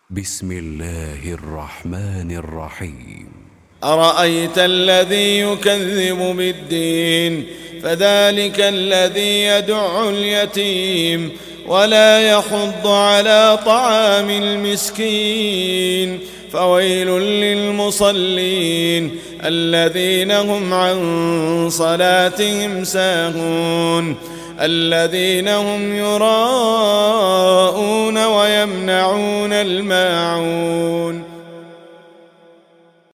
بسم الله الرحمن الرحيم. أرأيت الذي يكذب بالدين فذلك الذي يدع اليتيم ولا يحض على طعام المسكين فويل للمصلين الذين هم عن صلاتهم ساهون الذين هم يراءون ويمنعون الماعون